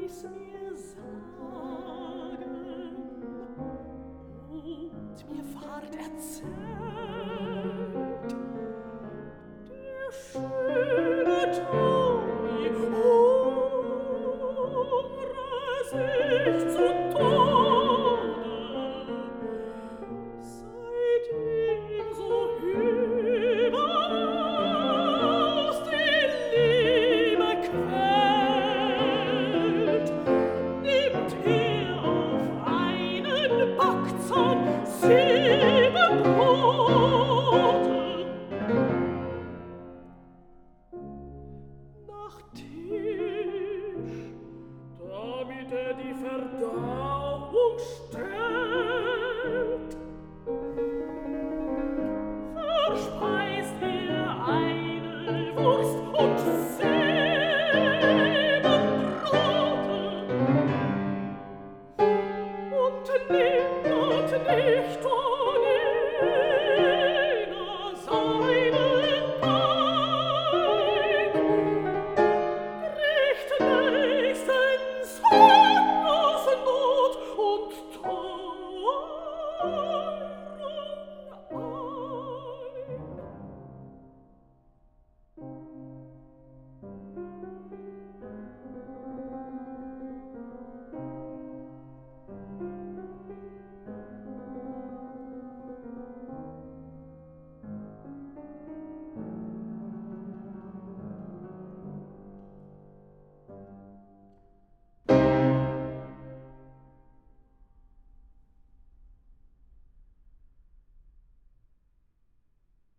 ließ mir sagen, und mir ward erzählt, der schöne Toy hungre sich zu Tode, seitdem so überaus die Liebe quält, nimmt auf einen Backzahn 7 Brote. Nach Tisch, damit die Verdauung stärkt,